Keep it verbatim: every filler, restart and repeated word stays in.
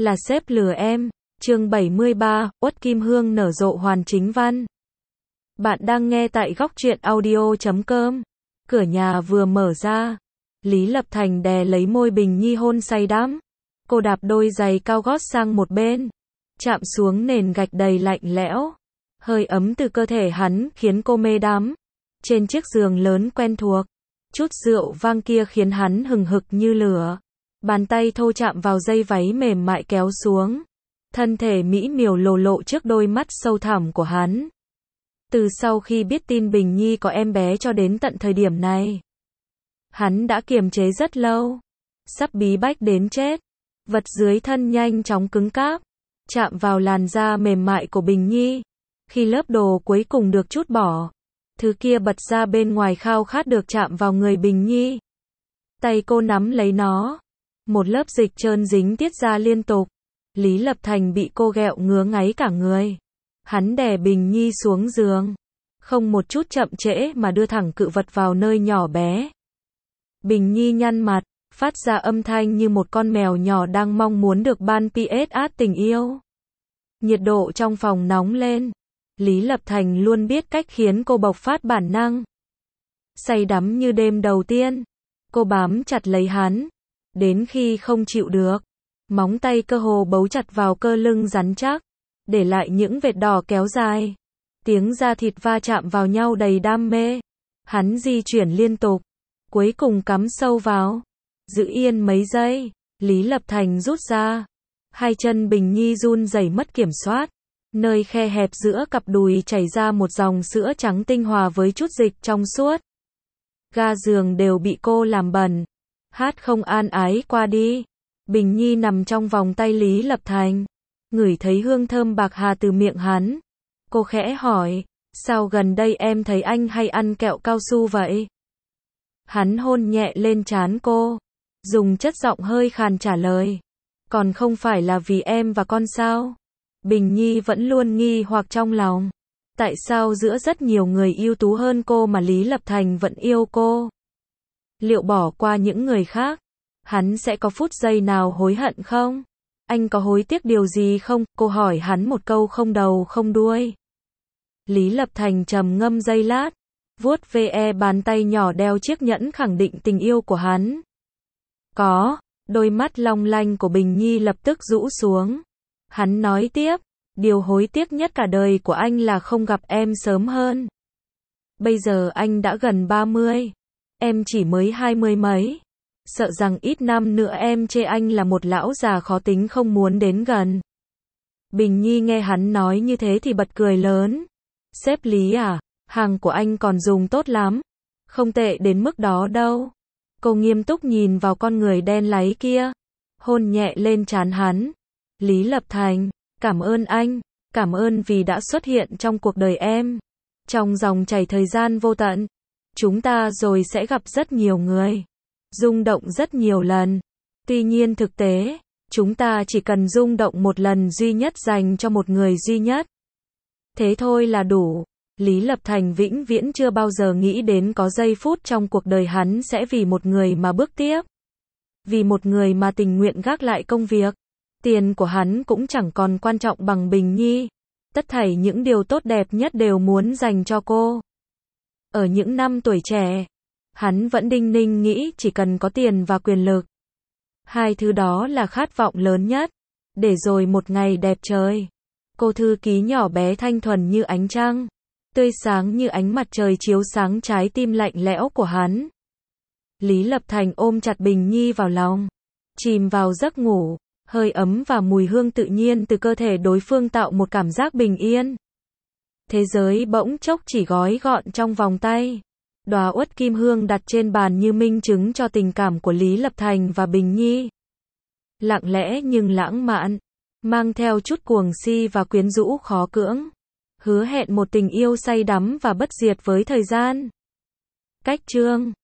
là sếp lừa em. Chương bảy mươi ba, Uất Kim Hương nở rộ hoàn chính văn. Bạn đang nghe tại góc truyện audio chấm com. Cửa nhà vừa mở ra, Lý Lập Thành đè lấy môi Bình Nhi hôn say đắm. Cô đạp đôi giày cao gót sang một bên, chạm xuống nền gạch đầy lạnh lẽo. Hơi ấm từ cơ thể hắn khiến cô mê đắm. Trên chiếc giường lớn quen thuộc, chút rượu vang kia khiến hắn hừng hực như lửa. Bàn tay thô chạm vào dây váy mềm mại kéo xuống. Thân thể mỹ miều lồ lộ trước đôi mắt sâu thẳm của hắn. Từ sau khi biết tin Bình Nhi có em bé cho đến tận thời điểm này, hắn đã kiềm chế rất lâu, sắp bí bách đến chết. Vật dưới thân nhanh chóng cứng cáp, chạm vào làn da mềm mại của Bình Nhi. Khi lớp đồ cuối cùng được trút bỏ, thứ kia bật ra bên ngoài khao khát được chạm vào người Bình Nhi. Tay cô nắm lấy nó, một lớp dịch trơn dính tiết ra liên tục. Lý Lập Thành bị cô ghẹo ngứa ngáy cả người. Hắn đè Bình Nhi xuống giường, không một chút chậm trễ mà đưa thẳng cự vật vào nơi nhỏ bé. Bình Nhi nhăn mặt, phát ra âm thanh như một con mèo nhỏ đang mong muốn được ban pê ét át tình yêu. Nhiệt độ trong phòng nóng lên. Lý Lập Thành luôn biết cách khiến cô bộc phát bản năng. Say đắm như đêm đầu tiên, cô bám chặt lấy hắn, đến khi không chịu được, móng tay cơ hồ bấu chặt vào cơ lưng rắn chắc, để lại những vệt đỏ kéo dài. Tiếng da thịt va chạm vào nhau đầy đam mê. Hắn di chuyển liên tục, cuối cùng cắm sâu vào. Giữ yên mấy giây, Lý Lập Thành rút ra. Hai chân Bình Nhi run rẩy mất kiểm soát. Nơi khe hẹp giữa cặp đùi chảy ra một dòng sữa trắng tinh hòa với chút dịch trong suốt. Ga giường đều bị cô làm bẩn. Hát không an ái qua đi. Bình Nhi nằm trong vòng tay Lý Lập Thành, ngửi thấy hương thơm bạc hà từ miệng hắn. Cô khẽ hỏi, sao gần đây em thấy anh hay ăn kẹo cao su vậy? Hắn hôn nhẹ lên trán cô, dùng chất giọng hơi khàn trả lời, còn không phải là vì em và con sao? Bình Nhi vẫn luôn nghi hoặc trong lòng, tại sao giữa rất nhiều người ưu tú hơn cô mà Lý Lập Thành vẫn yêu cô? Liệu bỏ qua những người khác, hắn sẽ có phút giây nào hối hận không? Anh có hối tiếc điều gì không? Cô hỏi hắn một câu không đầu không đuôi. Lý Lập Thành trầm ngâm giây lát, vuốt ve bàn tay nhỏ đeo chiếc nhẫn khẳng định tình yêu của hắn. Có. Đôi mắt long lanh của Bình Nhi lập tức rũ xuống. Hắn nói tiếp, điều hối tiếc nhất cả đời của anh là không gặp em sớm hơn. Bây giờ anh đã gần ba mươi, em chỉ mới hai mươi mấy. Sợ rằng ít năm nữa em chê anh là một lão già khó tính không muốn đến gần. Bình Nhi nghe hắn nói như thế thì bật cười lớn. Sếp Lý à, hàng của anh còn dùng tốt lắm. Không tệ đến mức đó đâu. Cô nghiêm túc nhìn vào con người đen láy kia, hôn nhẹ lên trán hắn. Lý Lập Thành, cảm ơn anh, cảm ơn vì đã xuất hiện trong cuộc đời em. Trong dòng chảy thời gian vô tận, chúng ta rồi sẽ gặp rất nhiều người, rung động rất nhiều lần. Tuy nhiên thực tế, chúng ta chỉ cần rung động một lần duy nhất dành cho một người duy nhất. Thế thôi là đủ. Lý Lập Thành vĩnh viễn chưa bao giờ nghĩ đến có giây phút trong cuộc đời hắn sẽ vì một người mà bước tiếp. Vì một người mà tình nguyện gác lại công việc. Tiền của hắn cũng chẳng còn quan trọng bằng Bình Nhi. Tất thảy những điều tốt đẹp nhất đều muốn dành cho cô. Ở những năm tuổi trẻ, hắn vẫn đinh ninh nghĩ chỉ cần có tiền và quyền lực. Hai thứ đó là khát vọng lớn nhất. Để rồi một ngày đẹp trời, cô thư ký nhỏ bé thanh thuần như ánh trăng, tươi sáng như ánh mặt trời chiếu sáng trái tim lạnh lẽo của hắn. Lý Lập Thành ôm chặt Bình Nhi vào lòng, chìm vào giấc ngủ. Hơi ấm và mùi hương tự nhiên từ cơ thể đối phương tạo một cảm giác bình yên. Thế giới bỗng chốc chỉ gói gọn trong vòng tay. Đóa uất kim hương đặt trên bàn như minh chứng cho tình cảm của Lý Lập Thành và Bình Nhi. Lặng lẽ nhưng lãng mạn, mang theo chút cuồng si và quyến rũ khó cưỡng. Hứa hẹn một tình yêu say đắm và bất diệt với thời gian. Cách chương